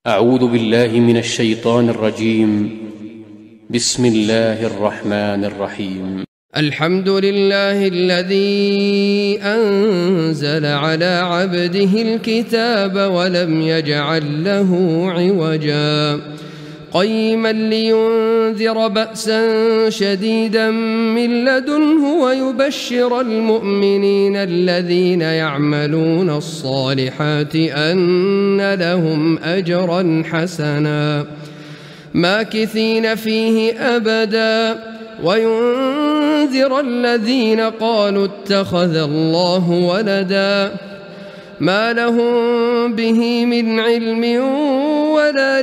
أعوذ بالله من الشيطان الرجيم. بسم الله الرحمن الرحيم. الحمد لله الذي أنزل على عبده الكتاب ولم يجعل له عوجا قيما لينذر بأسا شديدا من لدنه ويبشر المؤمنين الذين يعملون الصالحات أن لهم أجرا حسنا ماكثين فيه أبدا وينذر الذين قالوا اتخذ الله ولدا ما لهم به من علم ولا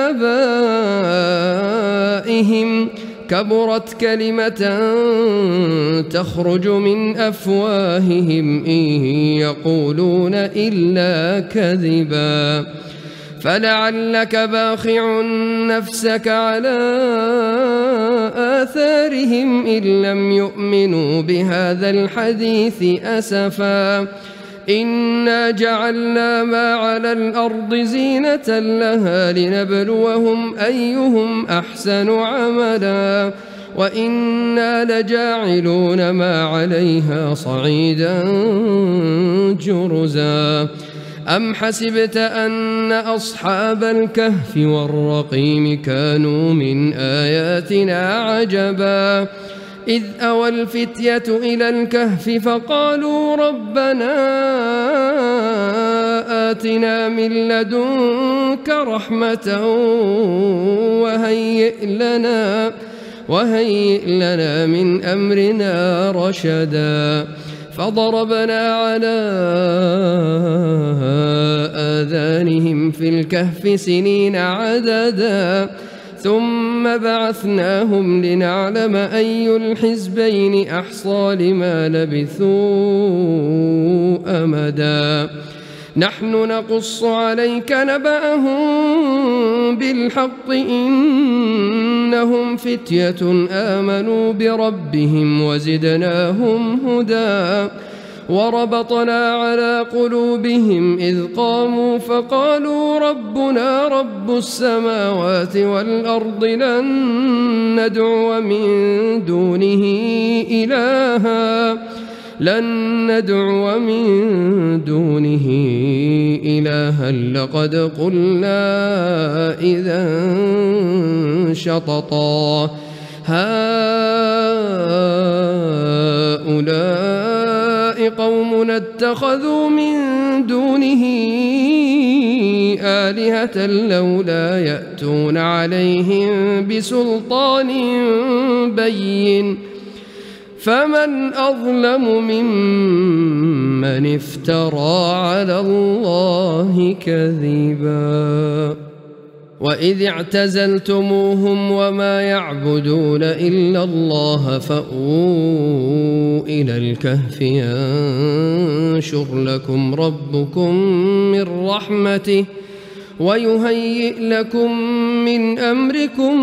لآبائهم كبرت كلمة تخرج من أفواههم إن يقولون إلا كذبا فلعلك باخع نفسك على آثارهم إن لم يؤمنوا بهذا الحديث أسفا إنا جعلنا ما على الأرض زينة لها لنبلوهم أيهم أحسن عملا وإنا لجاعلون ما عليها صعيدا جرزا أم حسبت أن أصحاب الكهف والرقيم كانوا من آياتنا عجبا إذ أوى الفتية إلى الكهف فقالوا ربنا آتنا من لدنك رحمة وهيئ لنا من أمرنا رشدا فضربنا على آذانهم في الكهف سنين عددا ثم بعثناهم لنعلم أي الحزبين أحصى لما لبثوا أمدا نحن نقص عليك نبأهم بالحق إنهم فتية آمنوا بربهم وزدناهم هدى وربطنا على قلوبهم إذ قاموا فقالوا ربنا رب السماوات والأرض لن ندعو من دونه إلها لقد قلنا إذا شططا هؤلاء قومنا اتخذوا من دونه آلهة لولا يأتون عليهم بسلطان بين فمن أظلم ممن افترى على الله كذبا وإذ اعتزلتموهم وما يعبدون إلا الله فأووا إلى الكهف ينشر لكم ربكم من رحمته ويهيئ لكم من أمركم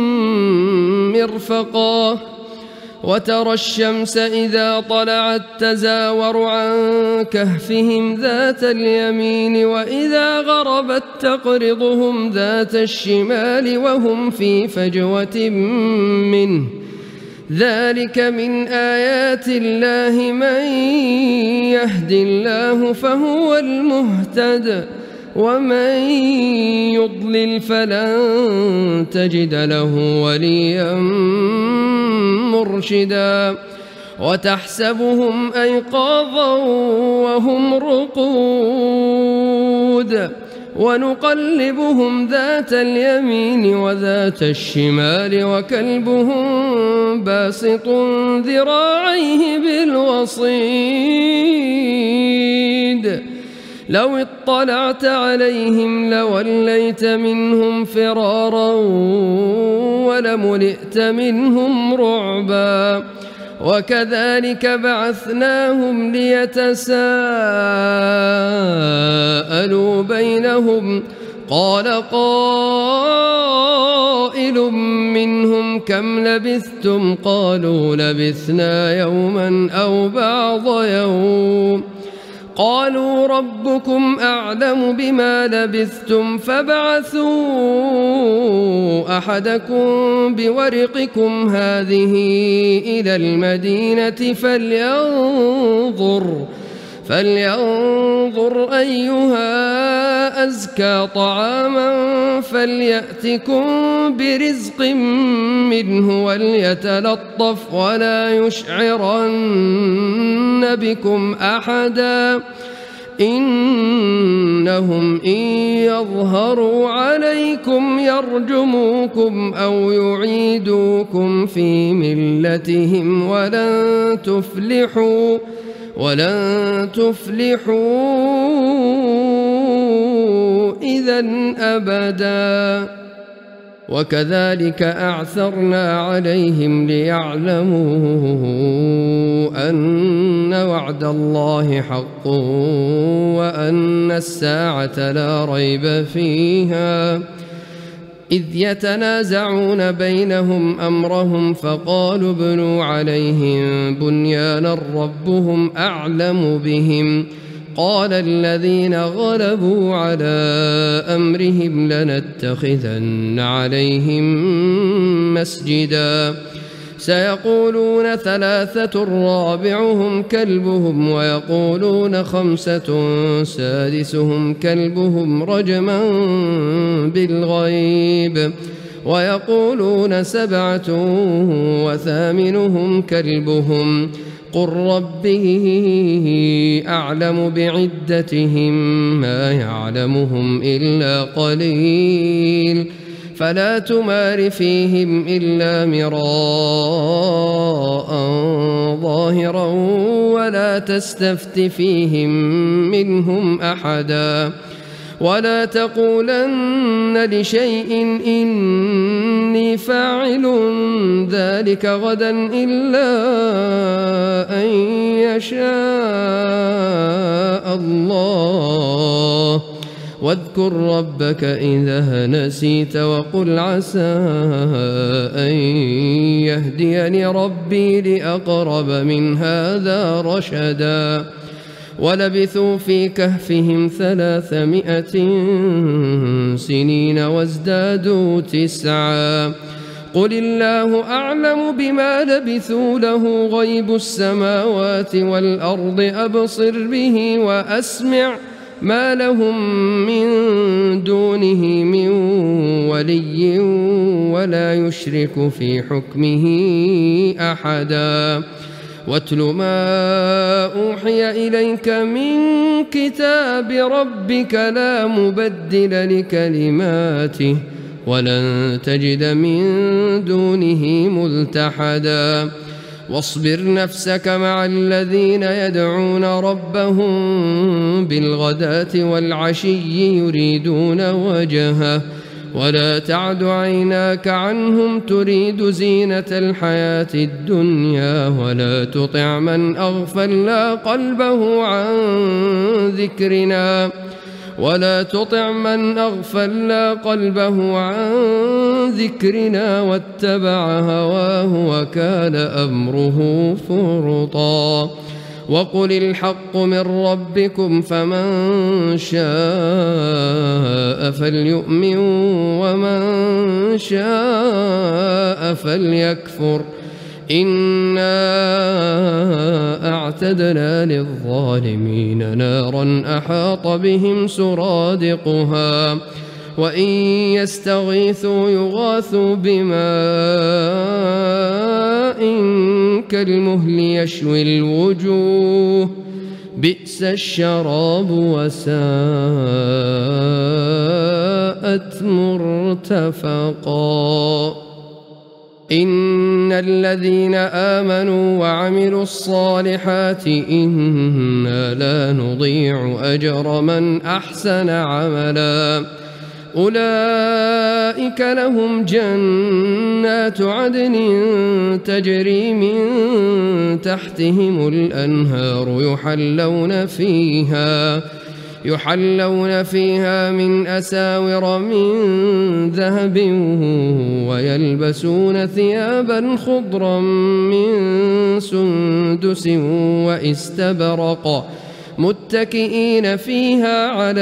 مرفقا وترى الشمس إذا طلعت تزاور عن كهفهم ذات اليمين وإذا غربت تقرضهم ذات الشمال وهم في فجوة منه ذلك من آيات الله من يهد الله فهو المهتد ومن يضلل فلن تجد له وليا مرشدا وتحسبهم أيقاظا وهم رقود ونقلبهم ذات اليمين وذات الشمال وكلبهم باسط ذراعيه بالوصيد لو اطلعت عليهم لوليت منهم فرارا ولملئت منهم رعبا وكذلك بعثناهم ليتساءلوا بينهم قال قائل منهم كم لبثتم قالوا لبثنا يوما أو بعض يوم قالوا ربكم أعلم بما لبثتم فابعثوا أحدكم بورقكم هذه إلى المدينة فلينظر أيها أزكى طعاما فليأتكم برزق منه وليتلطف ولا يشعرن بكم أحدا إنهم إن يظهروا عليكم يرجموكم أو يعيدوكم في ملتهم ولن تفلحوا إذن أبدا. وكذلك أعثرنا عليهم ليعلموا أن وعد الله حق وأن الساعة لا ريب فيها إذ يتنازعون بينهم أمرهم فقالوا ابنوا عليهم بنيانا ربهم أعلم بهم قال الذين غلبوا على أمرهم لنتخذن عليهم مسجدا سيقولون 3 رابعهم كلبهم ويقولون 5 سادسهم كلبهم رجما بالغيب ويقولون 7 وثامنهم كلبهم قل ربي أعلم بعدتهم ما يعلمهم إلا قليل فلا تمار فيهم إلا مراء ظاهرا ولا تستفت فيهم منهم أحدا ولا تقولن لشيء إني فاعل ذلك غدا إلا أن يشاء الله واذكر ربك إذا نسيت وقل عسى أن يهديني ربي لأقرب من هذا رشدا ولبثوا في كهفهم 300 سنين وازدادوا 9 قل الله أعلم بما لبثوا له غيب السماوات والأرض أبصر به وأسمع ما لهم من دونه من ولي ولا يشرك في حكمه أحدا واتل ما أوحي إليك من كتاب ربك لا مبدل لكلماته ولن تجد من دونه ملتحدا واصبر نفسك مع الذين يدعون ربهم بالغداة والعشي يريدون وجهه ولا تعد عيناك عنهم تريد زينة الحياة الدنيا ولا تطع من أغفلنا قلبه عن ذكرنا واتبع هواه وكان أمره فرطا وقل الحق من ربكم فمن شاء فليؤمن ومن شاء فليكفر إنا أعتدنا للظالمين نارا أحاط بهم سرادقها وإن يستغيثوا يغاثوا بماء كالمهل يشوي الوجوه بئس الشراب وساءت مرتفقا إن الذين آمنوا وعملوا الصالحات إنا لا نضيع أجر من أحسن عملا أولئك لهم جنات عدن تجري من تحتهم الأنهار يحلون فيها من أساور من ذهب ويلبسون ثيابا خضرا من سندس واستبرق متكئين فيها على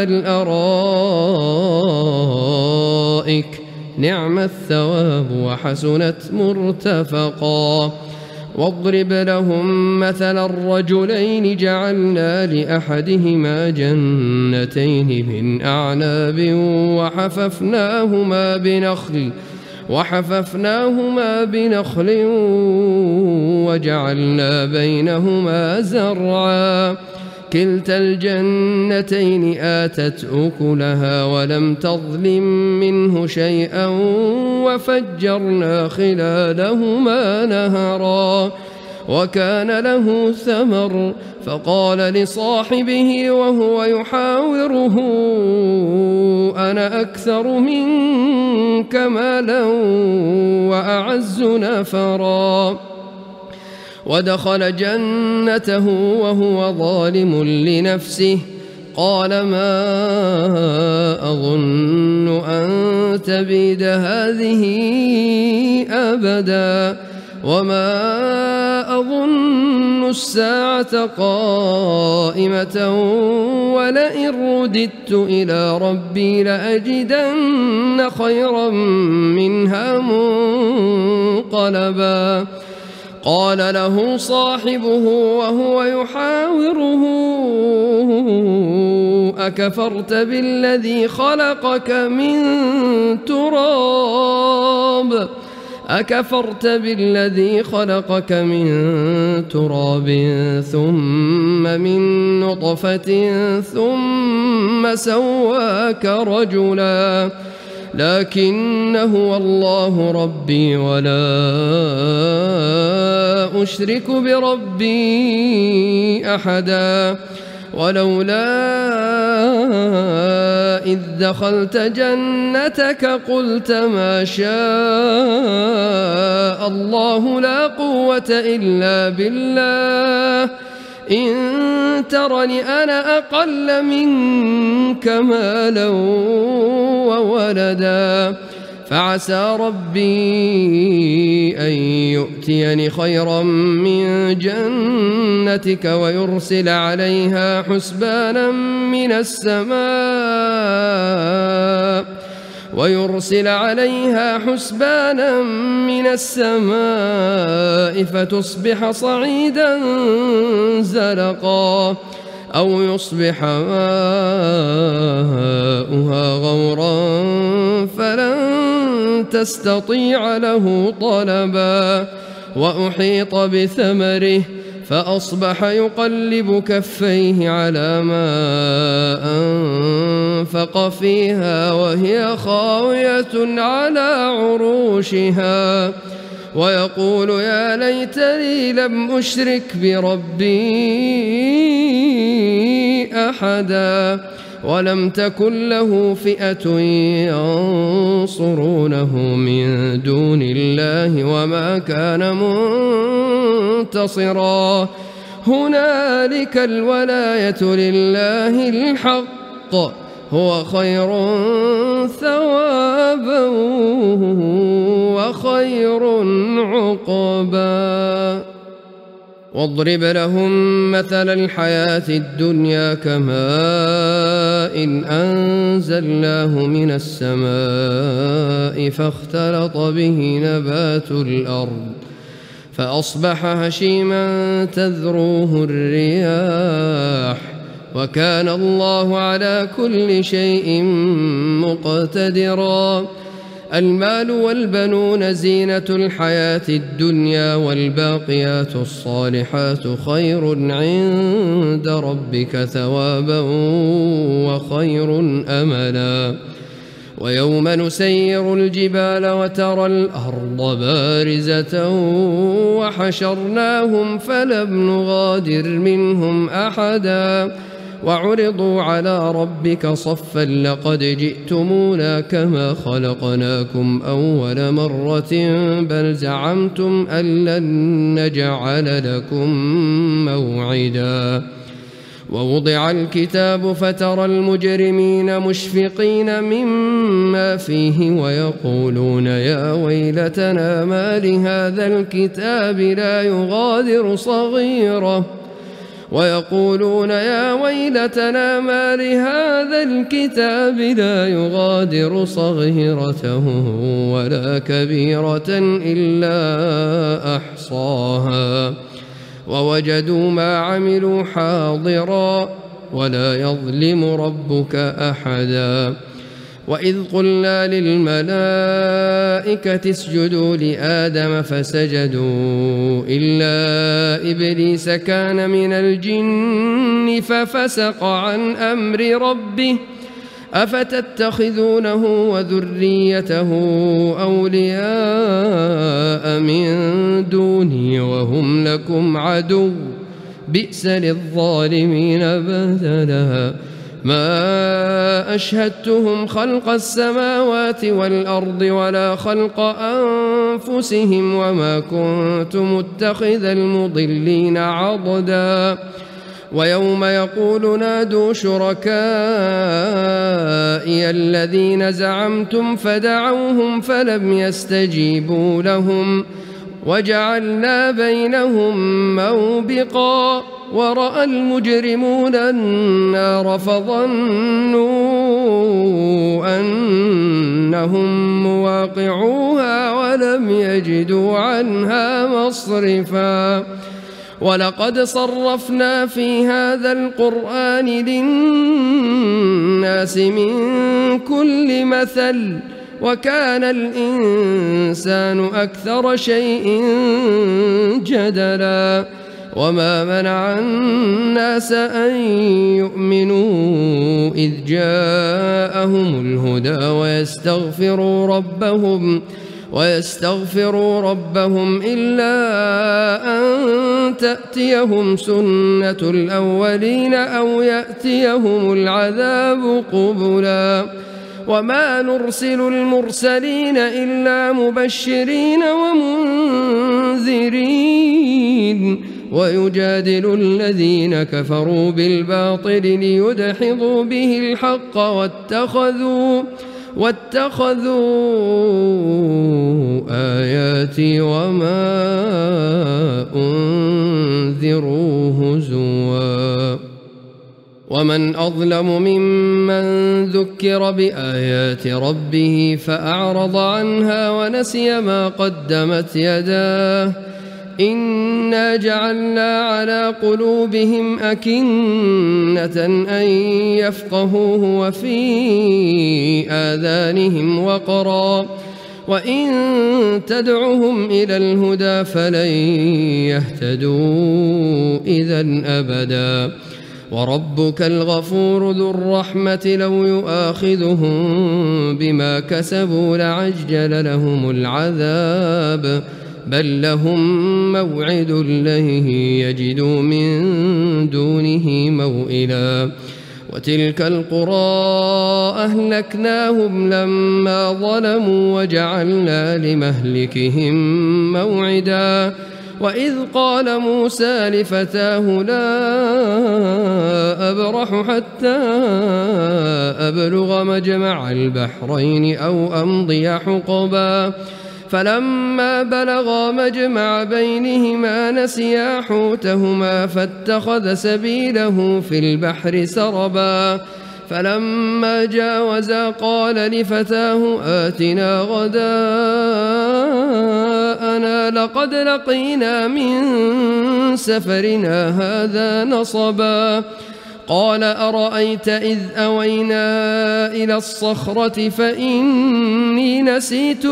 الأرائك نعم الثواب وحسنت مرتفقا. واضرب لهم مثل الرجلين جعلنا لأحدهما جنتين من أعناب وحففناهما بنخل وجعلنا بينهما زرعا كلتا الجنتين آتت أكلها ولم تظلم منه شيئا وفجرنا خلالهما نهرا وكان له ثمر فقال لصاحبه وهو يحاوره أنا أكثر منك مالا وأعز نفرا ودخل جنته وهو ظالم لنفسه قال ما أظن أن تبيد هذه أبدا وما أظن الساعة قائمة ولئن رددت إلى ربي لأجدن خيرا منها منقلبا. قال له صاحبه وهو يحاوره أكفرت بالذي خلقك من تراب ثم من نطفة ثم سواك رجلا لكن هو الله ربي ولا أشرك بربي أحدا. ولولا إذ دخلت جنتك قلت ما شاء الله لا قوة إلا بالله إن ترني أنا أقل منك مالا وولدا فعسى ربي أن يؤتيني خيرا من جنتك ويرسل عليها حسبانا من السماء فتصبح صعيدا زلقا أو يصبح ماؤها غورا فلن تستطيع له طلبا. وأحيط بثمره فأصبح يقلب كفيه على ما أنفق فيها وهي خاوية على عروشها ويقول يا ليتني لم أشرك بربي أحدا ولم تكن له فئة ينصرونه من دون الله وما كان منتصرا. هنالك الولاية لله الحق هو خير ثوابا وخير عقبا. واضرب لهم مثل الحياة الدنيا كماء أنزلناه من السماء فاختلط به نبات الأرض فأصبح هشيما تذروه الرياح وكان الله على كل شيء مقتدرا. المال والبنون زينة الحياة الدنيا والباقيات الصالحات خير عند ربك ثوابا وخير أملا. ويوم نسير الجبال وترى الأرض بارزة وحشرناهم فلم نغادر منهم أحدا وعرضوا على ربك صفا لقد جئتمونا كما خلقناكم أول مرة بل زعمتم أن لن نجعل لكم موعدا. ووضع الكتاب فترى المجرمين مشفقين مما فيه ويقولون يا ويلتنا ما لهذا الكتاب لا يغادر صغيرة ويقولون يا ويلتنا ما لهذا الكتاب لا يغادر صغيرة ولا كبيرة إلا أحصاها ووجدوا ما عملوا حاضرا ولا يظلم ربك أحدا. وإذ قلنا للملائكة اسجدوا لآدم فسجدوا إلا إبليس كان من الجن ففسق عن أمر ربه أفتتخذونه وذريته أولياء من دوني وهم لكم عدو بئس للظالمين بدلا. ما أشهدتهم خلق السماوات والأرض ولا خلق أنفسهم وما كنت متخذ المضلين عضدا. ويوم يقول نادوا شركائي الذين زعمتم فدعوهم فلم يستجيبوا لهم وجعلنا بينهم موبقا. ورأى المجرمون النار فظنوا أنهم مواقعوها ولم يجدوا عنها مصرفا. ولقد صرفنا في هذا القرآن للناس من كل مثل وكان الإنسان أكثر شيء جدلا. وما منع الناس أن يؤمنوا إذ جاءهم الهدى ويستغفروا ربهم إلا أن تأتيهم سنة الأولين أو يأتيهم العذاب قبلا. وما نرسل المرسلين إلا مبشرين ومنذرين ويجادل الذين كفروا بالباطل ليدحضوا به الحق واتخذوا آياتي وما أنذروا هزوا. ومن أظلم ممن ذكر بآيات ربه فأعرض عنها ونسي ما قدمت يداه إنا جعلنا على قلوبهم أكنة أن يفقهوه وفي آذانهم وقرا وإن تدعهم إلى الهدى فلن يهتدوا إذا أبدا. وربك الغفور ذو الرحمة لو يؤاخذهم بما كسبوا لعجل لهم العذاب بل لهم موعد لن يجدوا من دونه موئلا. وتلك القرى أهلكناهم لما ظلموا وجعلنا لمهلكهم موعدا. وإذ قال موسى لفتاه لا أبرح حتى أبلغ مجمع البحرين أو أمضي حقبا فلما بلغا مجمع بينهما نسيا حوتهما فاتخذ سبيله في البحر سربا فلما جاوزا قال لفتاه آتنا غداءنا لقد لقينا من سفرنا هذا نصبا قال أرأيت إذ أوينا إلى الصخرة فإني نسيت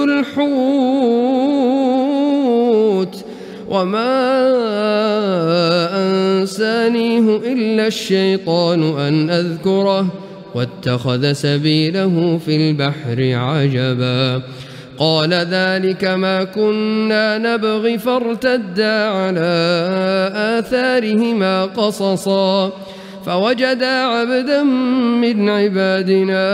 الحوت وما أنسانيه إلا الشيطان أن أذكره واتخذ سبيله في البحر عجبا قال ذلك ما كنا نبغي فارتدا على آثارهما قصصا فوجدا عبدا من عبادنا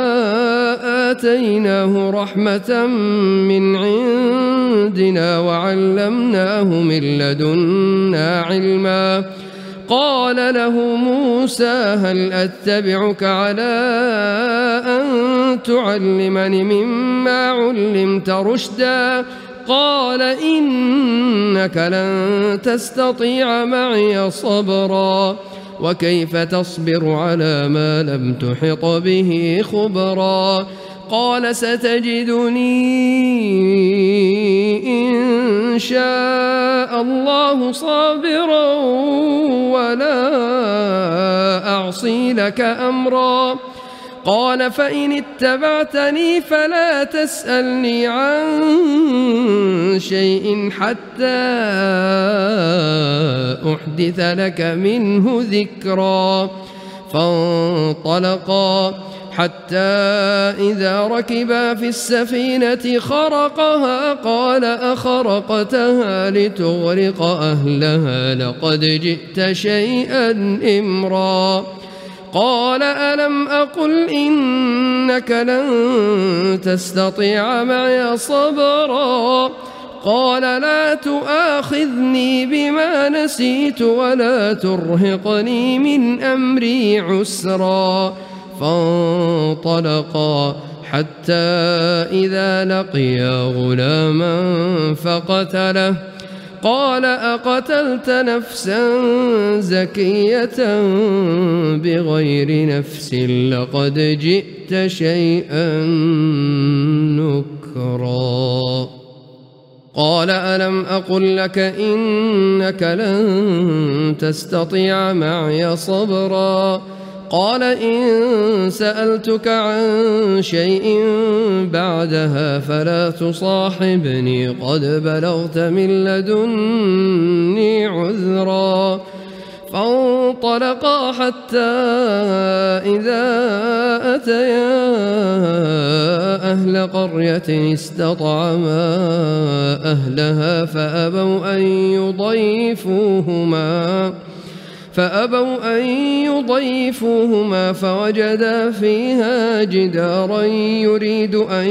آتيناه رحمة من عندنا وعلمناه من لدنا علما قال له موسى هل أتبعك على أن تعلمني مما علمت رشدا قال إنك لن تستطيع معي صبرا وكيف تصبر على ما لم تحط به خبرا قال ستجدني إن شاء الله صابرا ولا أعصي لك أمرا قال فإن اتبعتني فلا تسألني عن شيء حتى أحدث لك منه ذكرا فانطلقا حتى إذا ركبا في السفينة خرقها قال أخرقتها لتغرق أهلها لقد جئت شيئا إمرا قال ألم أقل إنك لن تستطيع معي صبرا قال لا تؤاخذني بما نسيت ولا ترهقني من أمري عسرا فانطلقا حتى إذا لقيا غلاما فقتله قال أقتلت نفسا زكية بغير نفس لقد جئت شيئا نكرا قال ألم أقل لك إنك لن تستطيع معي صبرا قال إن سألتك عن شيء بعدها فلا تصاحبني قد بلغت من لدني عذرا فانطلقا حتى إذا أتيا أهل قرية استطعما أهلها فأبوا أن يضيفوهما فوجدا فيها جدارا يريد أن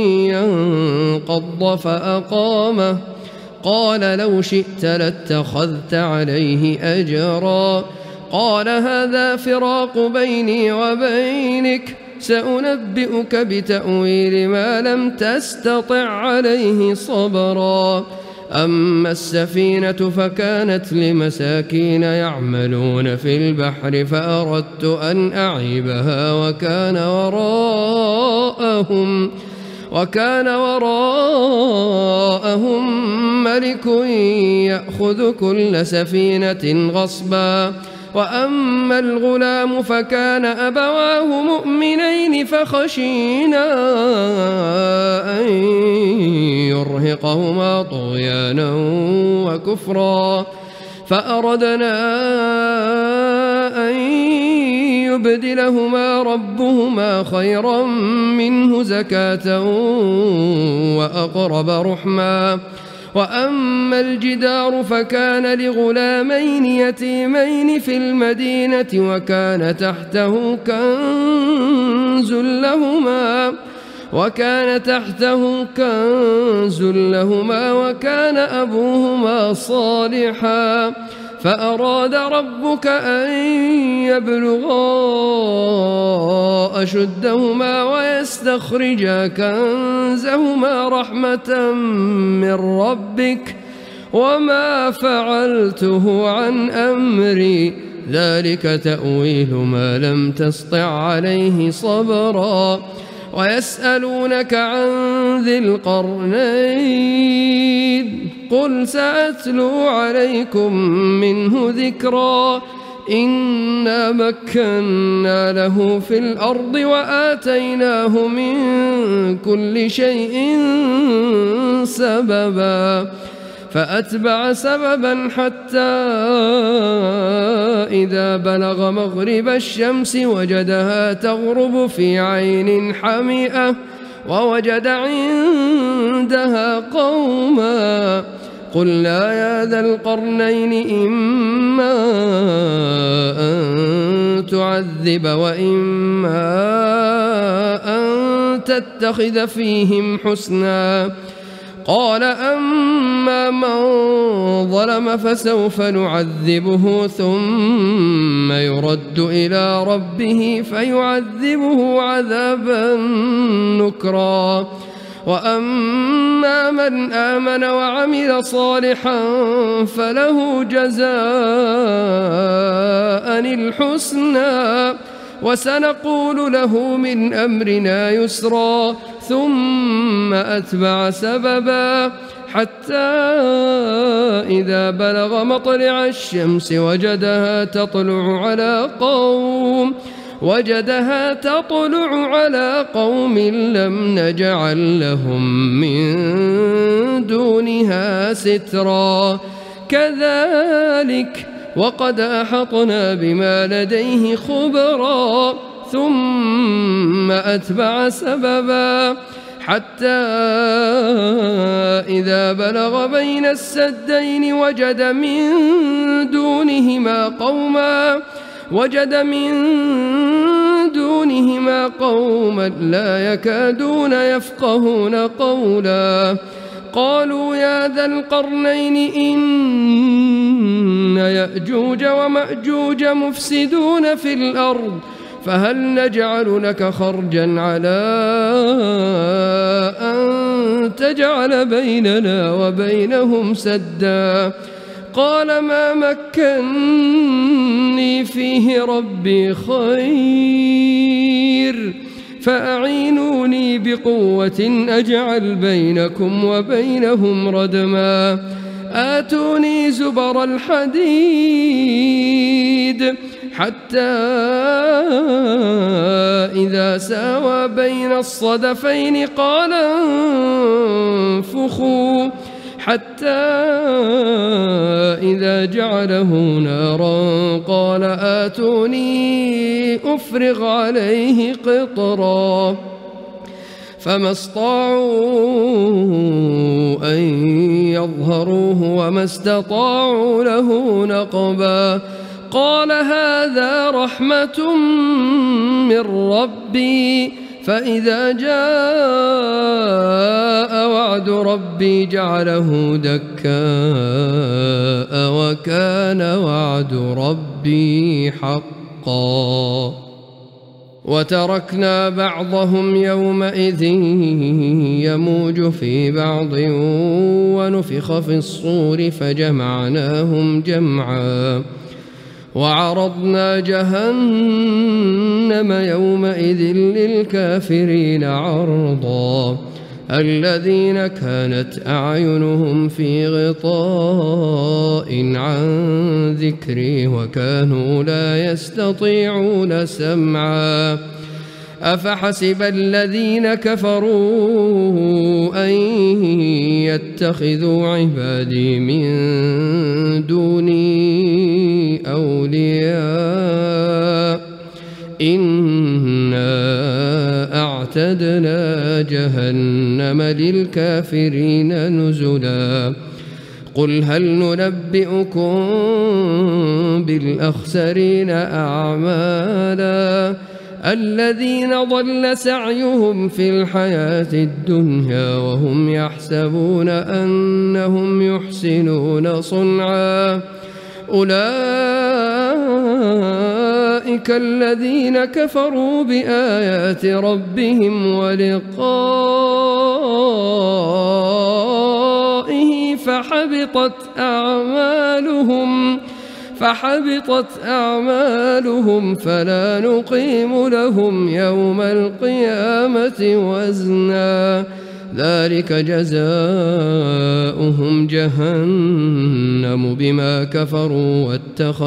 ينقض فأقامه قال لو شئت لاتخذت عليه أجرا قال هذا فراق بيني وبينك سأنبئك بتأويل ما لم تستطع عليه صبرا أما السفينة فكانت لمساكين يعملون في البحر فأردت أن أعيبها وكان وراءهم ملك يأخذ كل سفينة غصبا وأما الغلام فكان أبواه مؤمنين فخشينا أن يرهقهما طغيانا وكفرا فأردنا أن يبدلهما ربهما خيرا منه زكاة وأقرب رحما وأما الجدار فكان لغلامين يتيمين في المدينة وكان تحته كنز لهما وكان أبوهما صالحا فأراد ربك أن يبلغا أشدهما ويستخرجا كنزهما رحمة من ربك وما فعلته عن أمري ذلك تأويل ما لم تسطع عليه صبرا ويسألونك عن ذي القرنين قل سأتلو عليكم منه ذكرا إنا مكنا له في الأرض وآتيناه من كل شيء سببا فأتبع سببا حتى إذا بلغ مغرب الشمس وجدها تغرب في عين حمئة ووجد عندها قوما قلنا يا ذا القرنين إما أن تعذب وإما أن تتخذ فيهم حسنا قال أما من ظلم فسوف نعذبه ثم يرد إلى ربه فيعذبه عذابا نكرا وأما من آمن وعمل صالحا فله جزاء الحسنى وسنقول له من أمرنا يسرا ثم أتبع سببا حتى إذا بلغ مطلع الشمس وجدها تطلع على قوم لم نجعل لهم من دونها سترا كذلك وقد أحطنا بما لديه خبرا ثم أتبع سببا حتى إذا بلغ بين السدين وجد من دونهما قوما لا يكادون يفقهون قولا قالوا يا ذا القرنين إن يأجوج ومأجوج مفسدون في الأرض فهل نجعل لك خرجا على أن تجعل بيننا وبينهم سدا قال ما مكني فيه ربي خير فأعينوني بقوة أجعل بينكم وبينهم ردما آتوني زبر الحديد حتى إذا ساوى بين الصدفين قال انفخوا حتى إذا جعله نارا قال آتوني أفرغ عليه قطرا فما استطاعوا أن يظهروه وما استطاعوا له نقبا قال هذا رحمة من ربي فإذا جاء وعد ربي جعله دكاء وكان وعد ربي حقا وتركنا بعضهم يومئذ يموج في بعض ونفخ في الصور فجمعناهم جمعا وعرضنا جهنم يومئذ للكافرين عرضا الذين كانت أعينهم في غطاء عن ذكري وكانوا لا يستطيعون سمعا أفحسب الذين كفروا أن يتخذوا عبادي من دوني أولياء إنا أعتدنا جهنم للكافرين نزلا قل هل ننبئكم بالأخسرين أعمالا الذين ضل سعيهم في الحياة الدنيا وهم يحسبون أنهم يحسنون صنعا أولئك الذين كفروا بآيات ربهم ولقائه فحبطت أعمالهم فلا نقيم لهم يوم القيامة وزنا ذلك جزاؤهم جهنم بما كفروا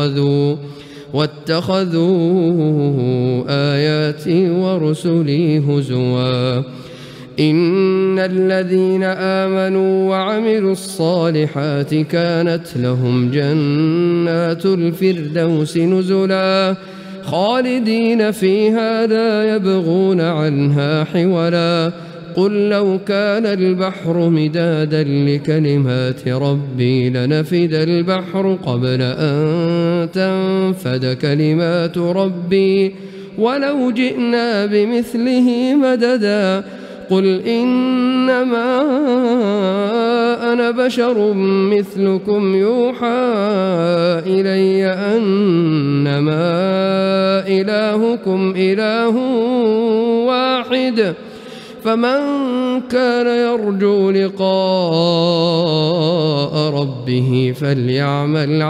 واتخذوا آياتي ورسلي هزوا إن الذين آمنوا وعملوا الصالحات كانت لهم جنات الفردوس نزلا خالدين فيها لا يبغون عنها حولا قل لو كان البحر مدادا لكلمات ربي لنفد البحر قبل أن تنفد كلمات ربي ولو جئنا بمثله مددا قل إنما أنا بشر مثلكم يوحى إلي أنما إلهكم إله واحد فمن كان يرجو لقاء ربه فليعمل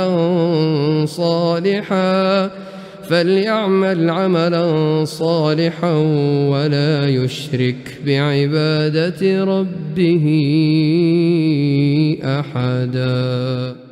عملا صالحا ولا يشرك بعبادة ربه أحدا.